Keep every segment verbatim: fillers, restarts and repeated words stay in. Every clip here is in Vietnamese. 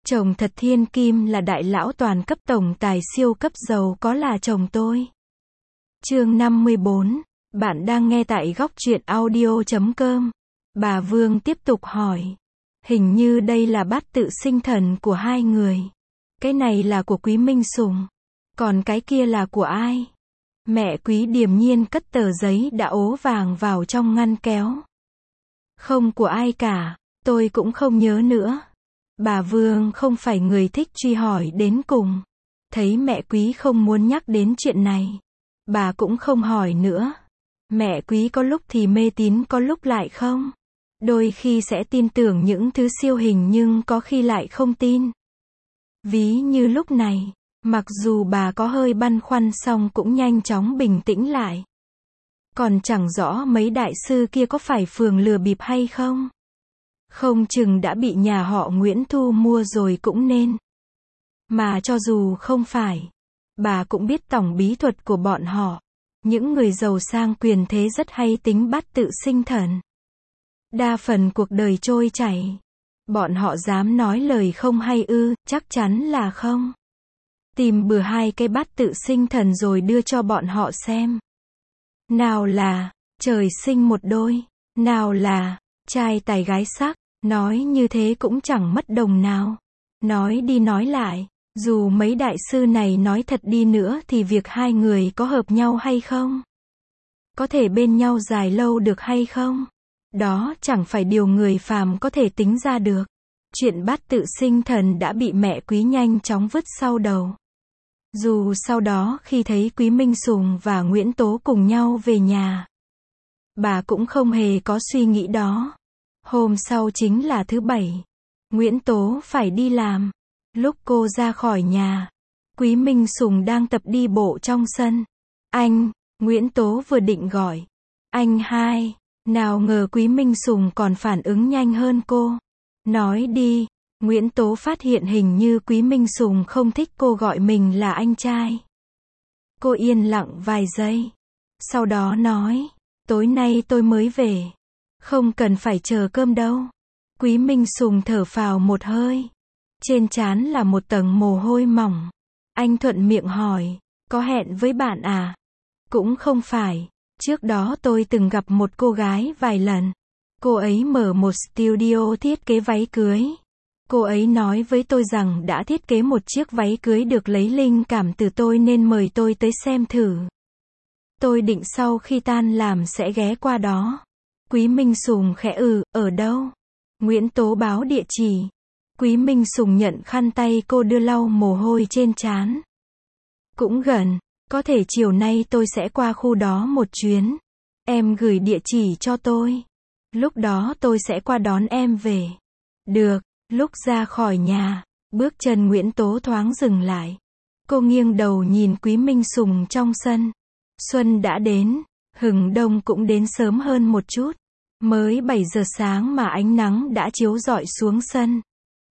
Chồng thật thiên kim là đại lão toàn cấp tổng tài siêu cấp giàu có là chồng tôi. Chương năm mươi bốn. Bạn đang nghe tại góc truyện audio chấm com. Bà Vương tiếp tục hỏi. Hình như đây là bát tự sinh thần của hai người. Cái này là của Quý Minh Sùng. Còn cái kia là của ai? Mẹ Quý điềm nhiên cất tờ giấy đã ố vàng vào trong ngăn kéo. Không của ai cả, tôi cũng không nhớ nữa. Bà Vương không phải người thích truy hỏi đến cùng. Thấy mẹ Quý không muốn nhắc đến chuyện này, bà cũng không hỏi nữa. Mẹ Quý có lúc thì mê tín có lúc lại không. Đôi khi sẽ tin tưởng những thứ siêu hình nhưng có khi lại không tin. Ví như lúc này, mặc dù bà có hơi băn khoăn song cũng nhanh chóng bình tĩnh lại. Còn chẳng rõ mấy đại sư kia có phải phường lừa bịp hay không. Không chừng đã bị nhà họ Nguyễn thu mua rồi cũng nên. Mà cho dù không phải, bà cũng biết tổng bí thuật của bọn họ. Những người giàu sang quyền thế rất hay tính bát tự sinh thần. Đa phần cuộc đời trôi chảy. Bọn họ dám nói lời không hay ư, chắc chắn là không. Tìm bừa hai cái bát tự sinh thần rồi đưa cho bọn họ xem. Nào là, trời sinh một đôi, nào là, trai tài gái sắc, nói như thế cũng chẳng mất đồng nào. Nói đi nói lại, dù mấy đại sư này nói thật đi nữa thì việc hai người có hợp nhau hay không? Có thể bên nhau dài lâu được hay không? Đó chẳng phải điều người phàm có thể tính ra được. Chuyện bát tự sinh thần đã bị mẹ Quý nhanh chóng vứt sau đầu. Dù sau đó khi thấy Quý Minh Sùng và Nguyễn Tố cùng nhau về nhà, bà cũng không hề có suy nghĩ đó. Hôm sau chính là thứ bảy. Nguyễn Tố phải đi làm. Lúc cô ra khỏi nhà, Quý Minh Sùng đang tập đi bộ trong sân. Anh, Nguyễn Tố vừa định gọi. Anh hai, nào ngờ Quý Minh Sùng còn phản ứng nhanh hơn cô. Nói đi. Nguyễn Tố phát hiện hình như Quý Minh Sùng không thích cô gọi mình là anh trai. Cô yên lặng vài giây. Sau đó nói, tối nay tôi mới về. Không cần phải chờ cơm đâu. Quý Minh Sùng thở phào một hơi. Trên trán là một tầng mồ hôi mỏng. Anh thuận miệng hỏi, có hẹn với bạn à? Cũng không phải. Trước đó tôi từng gặp một cô gái vài lần. Cô ấy mở một studio thiết kế váy cưới. Cô ấy nói với tôi rằng đã thiết kế một chiếc váy cưới được lấy linh cảm từ tôi nên mời tôi tới xem thử. Tôi định sau khi tan làm sẽ ghé qua đó. Quý Minh Sùng khẽ ừ, ở đâu? Nguyễn Tố báo địa chỉ. Quý Minh Sùng nhận khăn tay cô đưa lau mồ hôi trên trán. Cũng gần, có thể chiều nay tôi sẽ qua khu đó một chuyến. Em gửi địa chỉ cho tôi. Lúc đó tôi sẽ qua đón em về. Được. Lúc ra khỏi nhà, bước chân Nguyễn Tố thoáng dừng lại. Cô nghiêng đầu nhìn Quý Minh Sùng trong sân. Xuân đã đến, hừng đông cũng đến sớm hơn một chút. Mới bảy giờ sáng mà ánh nắng đã chiếu rọi xuống sân.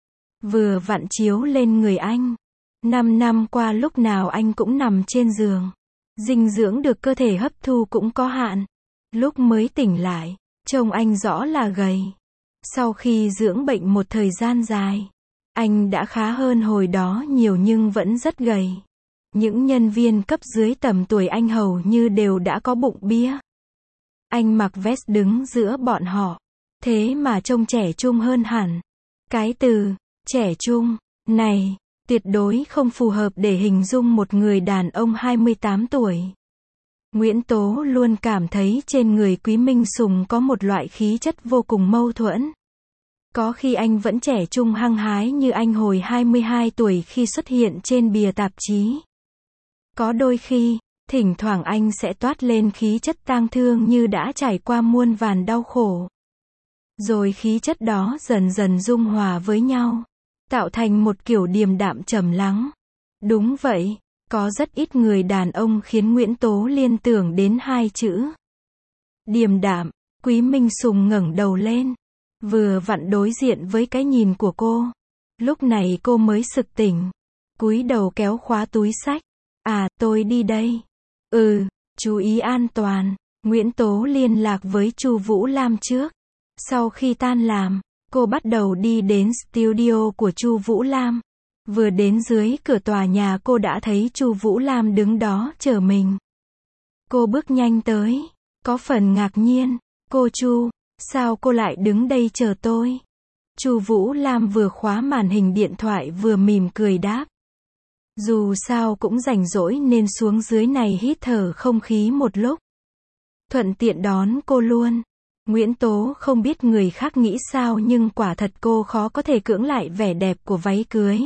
Vừa vặn chiếu lên người anh. Năm năm qua lúc nào anh cũng nằm trên giường. Dinh dưỡng được cơ thể hấp thu cũng có hạn. Lúc mới tỉnh lại, trông anh rõ là gầy. Sau khi dưỡng bệnh một thời gian dài, anh đã khá hơn hồi đó nhiều nhưng vẫn rất gầy. Những nhân viên cấp dưới tầm tuổi anh hầu như đều đã có bụng bia. Anh mặc vest đứng giữa bọn họ, thế mà trông trẻ trung hơn hẳn. Cái từ, trẻ trung, này, tuyệt đối không phù hợp để hình dung một người đàn ông hai mươi tám tuổi. Nguyễn Tố luôn cảm thấy trên người Quý Minh Sùng có một loại khí chất vô cùng mâu thuẫn. Có khi anh vẫn trẻ trung hăng hái như anh hồi hai mươi hai tuổi khi xuất hiện trên bìa tạp chí. Có đôi khi, thỉnh thoảng anh sẽ toát lên khí chất tang thương như đã trải qua muôn vàn đau khổ. Rồi khí chất đó dần dần dung hòa với nhau, tạo thành một kiểu điềm đạm trầm lắng. Đúng vậy, có rất ít người đàn ông khiến Nguyễn Tố liên tưởng đến hai chữ điềm đạm. Quý Minh Sùng ngẩng đầu lên, vừa vặn đối diện với cái nhìn của cô. Lúc này cô mới sực tỉnh, cúi đầu kéo khóa túi xách. À, tôi đi đây. Ừ, chú ý an toàn. Nguyễn Tố liên lạc với Chu Vũ Lam trước. Sau khi tan làm, Cô bắt đầu đi đến studio của Chu Vũ Lam. Vừa đến dưới cửa tòa nhà cô đã thấy Chu Vũ Lam đứng đó chờ mình. Cô bước nhanh tới, có phần ngạc nhiên. Cô Chu, sao cô lại đứng đây chờ tôi? Chu Vũ Lam vừa khóa màn hình điện thoại vừa mỉm cười đáp. Dù sao cũng rảnh rỗi nên xuống dưới này hít thở không khí một lúc. Thuận tiện đón cô luôn. Nguyễn Tố không biết người khác nghĩ sao nhưng quả thật cô khó có thể cưỡng lại vẻ đẹp của váy cưới.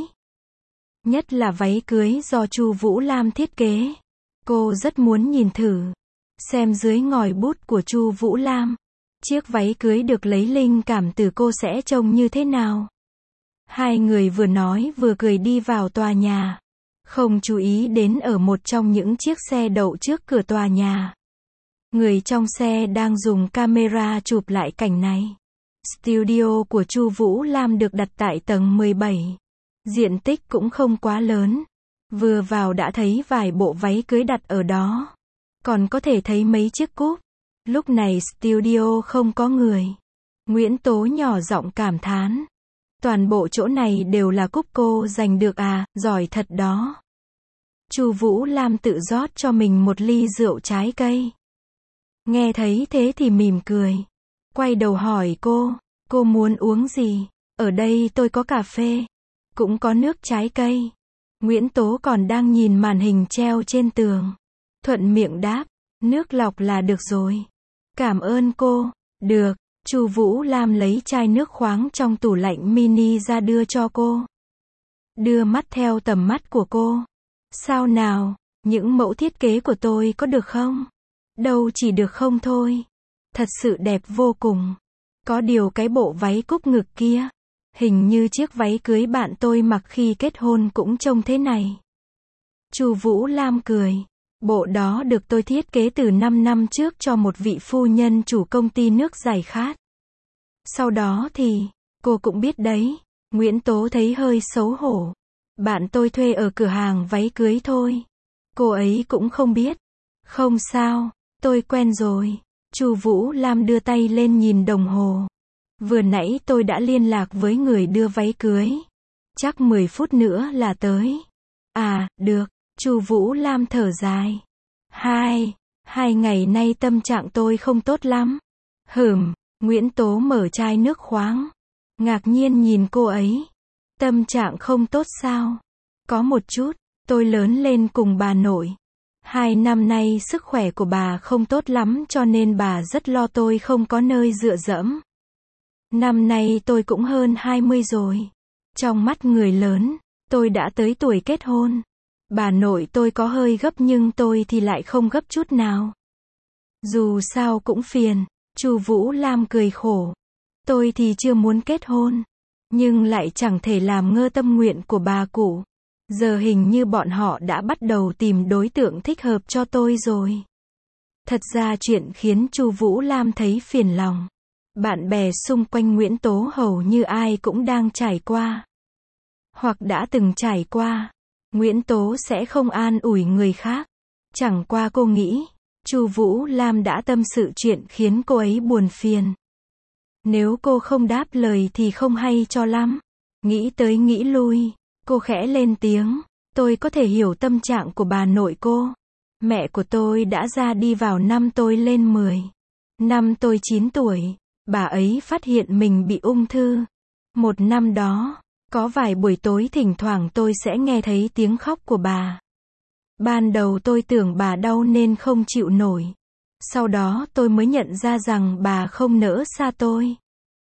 Nhất là váy cưới do Chu Vũ Lam thiết kế. Cô rất muốn nhìn thử, xem dưới ngòi bút của Chu Vũ Lam, chiếc váy cưới được lấy linh cảm từ cô sẽ trông như thế nào. Hai người vừa nói vừa cười đi vào tòa nhà, không chú ý đến ở một trong những chiếc xe đậu trước cửa tòa nhà. Người trong xe đang dùng camera chụp lại cảnh này. Studio của Chu Vũ Lam được đặt tại tầng mười bảy. Diện tích cũng không quá lớn. Vừa vào đã thấy vài bộ váy cưới đặt ở đó. Còn có thể thấy mấy chiếc cúp. Lúc này studio không có người. Nguyễn Tố nhỏ giọng cảm thán. Toàn bộ chỗ này đều là cúp cô giành được à, giỏi thật đó. Chu Vũ Lam tự rót cho mình một ly rượu trái cây. Nghe thấy thế thì mỉm cười. Quay đầu hỏi cô, cô muốn uống gì? Ở đây tôi có cà phê, cũng có nước trái cây. Nguyễn Tố còn đang nhìn màn hình treo trên tường. Thuận miệng đáp, nước lọc là được rồi. Cảm ơn cô. Được. Chu Vũ Lam lấy chai nước khoáng trong tủ lạnh mini ra đưa cho cô. Đưa mắt theo tầm mắt của cô. Sao nào, những mẫu thiết kế của tôi có được không? Đâu chỉ được không thôi. Thật sự đẹp vô cùng. Có điều cái bộ váy cúc ngực kia, hình như chiếc váy cưới bạn tôi mặc khi kết hôn cũng trông thế này. Chu Vũ Lam cười. Bộ đó được tôi thiết kế từ năm năm trước cho một vị phu nhân chủ công ty nước giải khát. Sau đó thì, cô cũng biết đấy. Nguyễn Tố thấy hơi xấu hổ. Bạn tôi thuê ở cửa hàng váy cưới thôi. Cô ấy cũng không biết. Không sao, tôi quen rồi. Chu Vũ Lam đưa tay lên nhìn đồng hồ. Vừa nãy tôi đã liên lạc với người đưa váy cưới. Chắc mười phút nữa là tới. À, được. Chu Vũ Lam thở dài. Hai, hai ngày nay tâm trạng tôi không tốt lắm. Hửm, Nguyễn Tố mở chai nước khoáng. Ngạc nhiên nhìn cô ấy. Tâm trạng không tốt sao? Có một chút, tôi lớn lên cùng bà nội. Hai năm nay sức khỏe của bà không tốt lắm cho nên bà rất lo tôi không có nơi dựa dẫm. Năm nay tôi cũng hơn hai mươi rồi. Trong mắt người lớn, tôi đã tới tuổi kết hôn. Bà nội tôi có hơi gấp nhưng tôi thì lại không gấp chút nào. Dù sao cũng phiền. Chu Vũ Lam cười khổ. Tôi thì chưa muốn kết hôn, nhưng lại chẳng thể làm ngơ tâm nguyện của bà cụ. Giờ hình như bọn họ đã bắt đầu tìm đối tượng thích hợp cho tôi rồi. Thật ra chuyện khiến Chu Vũ Lam thấy phiền lòng. Bạn bè xung quanh Nguyễn Tố hầu như ai cũng đang trải qua, hoặc đã từng trải qua. Nguyễn Tố sẽ không an ủi người khác. Chẳng qua cô nghĩ, Chu Vũ Lam đã tâm sự chuyện khiến cô ấy buồn phiền. Nếu cô không đáp lời thì không hay cho lắm. Nghĩ tới nghĩ lui, cô khẽ lên tiếng. Tôi có thể hiểu tâm trạng của bà nội cô. Mẹ của tôi đã ra đi vào năm tôi lên mười. Năm tôi chín tuổi, bà ấy phát hiện mình bị ung thư. Một năm đó, có vài buổi tối thỉnh thoảng tôi sẽ nghe thấy tiếng khóc của bà. Ban đầu tôi tưởng bà đau nên không chịu nổi. Sau đó tôi mới nhận ra rằng bà không nỡ xa tôi.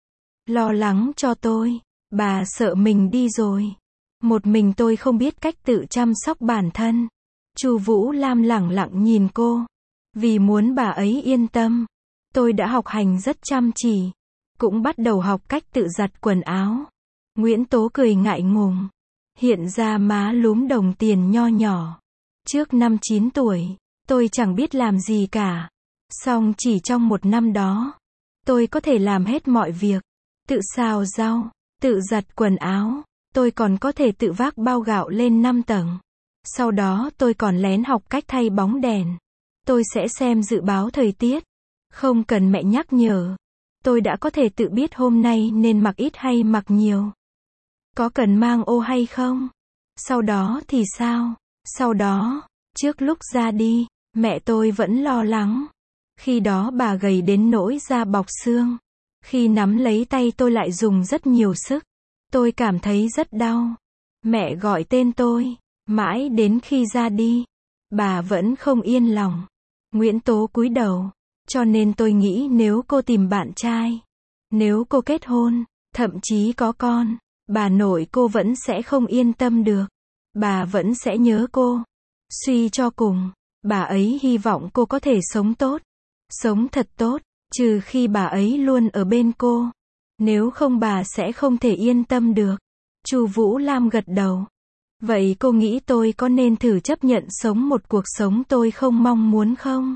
Lo lắng cho tôi. Bà sợ mình đi rồi. Một mình tôi không biết cách tự chăm sóc bản thân. Chu Vũ Lam lẳng lặng nhìn cô. Vì muốn bà ấy yên tâm, tôi đã học hành rất chăm chỉ. Cũng bắt đầu học cách tự giặt quần áo. Nguyễn Tố cười ngại ngùng. Hiện ra má lúm đồng tiền nho nhỏ. Trước năm chín tuổi, tôi chẳng biết làm gì cả. Song chỉ trong một năm đó, tôi có thể làm hết mọi việc. Tự xào rau, tự giặt quần áo. Tôi còn có thể tự vác bao gạo lên năm tầng. Sau đó tôi còn lén học cách thay bóng đèn. Tôi sẽ xem dự báo thời tiết. Không cần mẹ nhắc nhở. Tôi đã có thể tự biết hôm nay nên mặc ít hay mặc nhiều. Có cần mang ô hay không? Sau đó thì sao? Sau đó, trước lúc ra đi, mẹ tôi vẫn lo lắng. Khi đó bà gầy đến nỗi da bọc xương. Khi nắm lấy tay tôi lại dùng rất nhiều sức. Tôi cảm thấy rất đau. Mẹ gọi tên tôi. Mãi đến khi ra đi, bà vẫn không yên lòng. Nguyễn Tố cúi đầu. Cho nên tôi nghĩ nếu cô tìm bạn trai, nếu cô kết hôn, thậm chí có con, bà nội cô vẫn sẽ không yên tâm được. Bà vẫn sẽ nhớ cô. Suy cho cùng, bà ấy hy vọng cô có thể sống tốt. Sống thật tốt, trừ khi bà ấy luôn ở bên cô. Nếu không bà sẽ không thể yên tâm được. Chu Vũ Lam gật đầu. Vậy cô nghĩ tôi có nên thử chấp nhận sống một cuộc sống tôi không mong muốn không?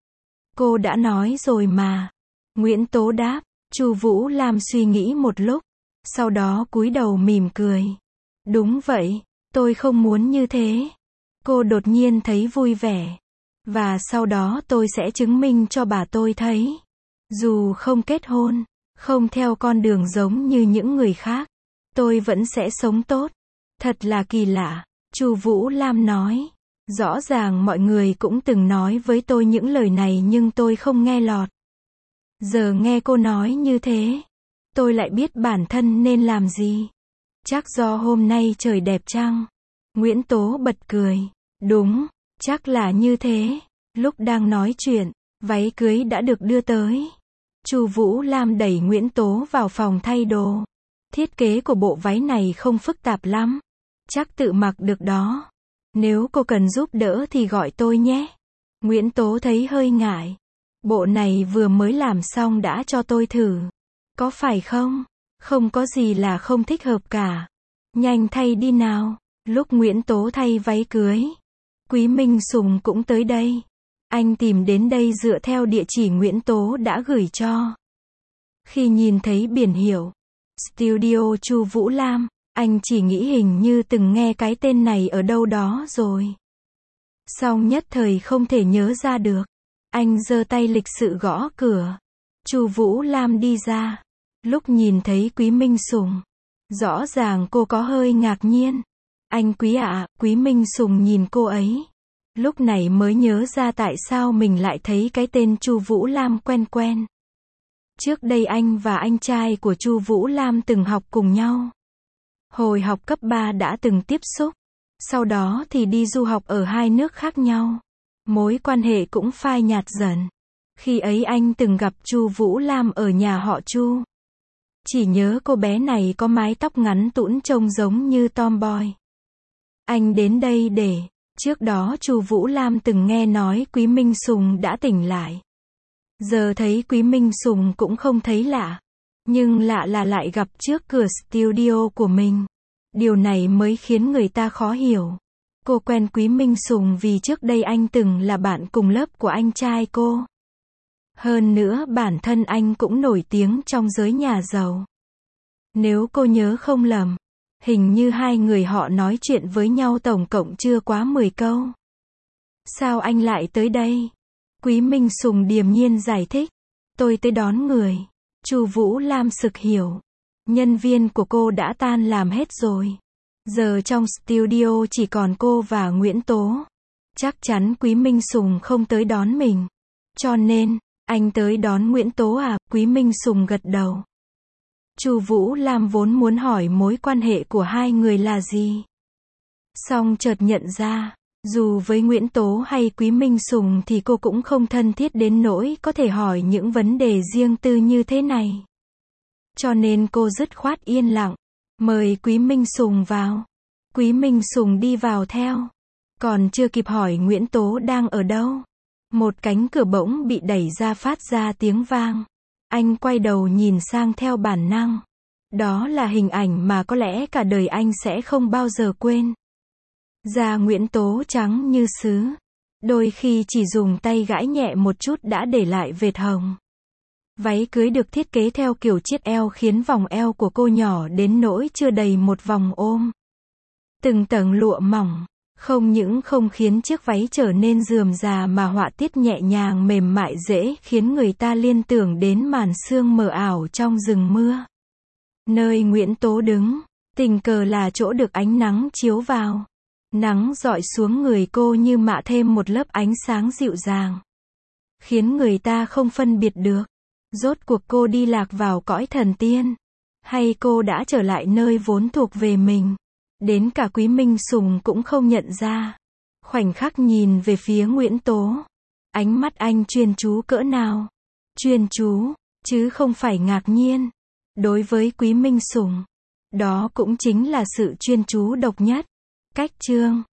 Cô đã nói rồi mà. Nguyễn Tố đáp. Chu Vũ Lam suy nghĩ một lúc. Sau đó cúi đầu mỉm cười. Đúng vậy, tôi không muốn như thế. Cô đột nhiên thấy vui vẻ. Và sau đó tôi sẽ chứng minh cho bà tôi thấy. Dù không kết hôn, không theo con đường giống như những người khác, tôi vẫn sẽ sống tốt. Thật là kỳ lạ, Chu Vũ Lam nói. Rõ ràng mọi người cũng từng nói với tôi những lời này nhưng tôi không nghe lọt. Giờ nghe cô nói như thế, tôi lại biết bản thân nên làm gì. Chắc do hôm nay trời đẹp chăng? Nguyễn Tố bật cười. Đúng, chắc là như thế. Lúc đang nói chuyện, váy cưới đã được đưa tới. Chu Vũ Lam đẩy Nguyễn Tố vào phòng thay đồ. Thiết kế của bộ váy này không phức tạp lắm. Chắc tự mặc được đó. Nếu cô cần giúp đỡ thì gọi tôi nhé. Nguyễn Tố thấy hơi ngại. Bộ này vừa mới làm xong đã cho tôi thử. Có phải không? Không có gì là không thích hợp cả. Nhanh thay đi nào. Lúc Nguyễn Tố thay váy cưới, Quý Minh Sùng cũng tới đây. Anh tìm đến đây dựa theo địa chỉ Nguyễn Tố đã gửi cho. Khi nhìn thấy biển hiệu Studio Chu Vũ Lam, anh chỉ nghĩ hình như từng nghe cái tên này ở đâu đó rồi. Song nhất thời không thể nhớ ra được. Anh giơ tay lịch sự gõ cửa. Chu Vũ Lam đi ra. Lúc nhìn thấy Quý Minh Sùng, rõ ràng cô có hơi ngạc nhiên. Anh Quý ạ, à, Quý Minh Sùng nhìn cô ấy. Lúc này mới nhớ ra tại sao mình lại thấy cái tên Chu Vũ Lam quen quen. Trước đây anh và anh trai của Chu Vũ Lam từng học cùng nhau. Hồi học cấp ba đã từng tiếp xúc. Sau đó thì đi du học ở hai nước khác nhau. Mối quan hệ cũng phai nhạt dần. Khi ấy anh từng gặp Chu Vũ Lam ở nhà họ Chu. Chỉ nhớ cô bé này có mái tóc ngắn tũn trông giống như tomboy. Anh đến đây để, trước đó Chu Vũ Lam từng nghe nói Quý Minh Sùng đã tỉnh lại. Giờ thấy Quý Minh Sùng cũng không thấy lạ. Nhưng lạ là lại gặp trước cửa studio của mình. Điều này mới khiến người ta khó hiểu. Cô quen Quý Minh Sùng vì trước đây anh từng là bạn cùng lớp của anh trai cô. Hơn nữa bản thân anh cũng nổi tiếng trong giới nhà giàu. Nếu cô nhớ không lầm, hình như hai người họ nói chuyện với nhau tổng cộng chưa quá mười câu. Sao anh lại tới đây? Quý Minh Sùng điềm nhiên giải thích. Tôi tới đón người. Chu Vũ Lam sực hiểu. Nhân viên của cô đã tan làm hết rồi. Giờ trong studio chỉ còn cô và Nguyễn Tố. Chắc chắn Quý Minh Sùng không tới đón mình. Cho nên, anh tới đón Nguyễn Tố à? Quý Minh Sùng gật đầu. Chu Vũ Lam vốn muốn hỏi mối quan hệ của hai người là gì. Song chợt nhận ra, dù với Nguyễn Tố hay Quý Minh Sùng thì cô cũng không thân thiết đến nỗi có thể hỏi những vấn đề riêng tư như thế này. Cho nên cô dứt khoát yên lặng, mời Quý Minh Sùng vào. Quý Minh Sùng đi vào theo. Còn chưa kịp hỏi Nguyễn Tố đang ở đâu, một cánh cửa bỗng bị đẩy ra phát ra tiếng vang. Anh quay đầu nhìn sang theo bản năng. Đó là hình ảnh mà có lẽ cả đời anh sẽ không bao giờ quên. Da Nguyễn Tố trắng như sứ. Đôi khi chỉ dùng tay gãi nhẹ một chút đã để lại vệt hồng. Váy cưới được thiết kế theo kiểu chiết eo khiến vòng eo của cô nhỏ đến nỗi chưa đầy một vòng ôm. Từng tầng lụa mỏng, Không những không khiến chiếc váy trở nên rườm rà mà họa tiết nhẹ nhàng mềm mại dễ khiến người ta liên tưởng đến màn sương mờ ảo trong rừng mưa. Nơi Nguyễn Tố đứng, tình cờ là chỗ được ánh nắng chiếu vào. Nắng rọi xuống người cô như mạ thêm một lớp ánh sáng dịu dàng, khiến người ta không phân biệt được. Rốt cuộc cô đi lạc vào cõi thần tiên, hay cô đã trở lại nơi vốn thuộc về mình. Đến cả Quý Minh Sùng cũng không nhận ra. Khoảnh khắc nhìn về phía Nguyễn Tố, ánh mắt anh chuyên chú cỡ nào. Chuyên chú, chứ không phải ngạc nhiên. Đối với Quý Minh Sùng, đó cũng chính là sự chuyên chú độc nhất. Cách chương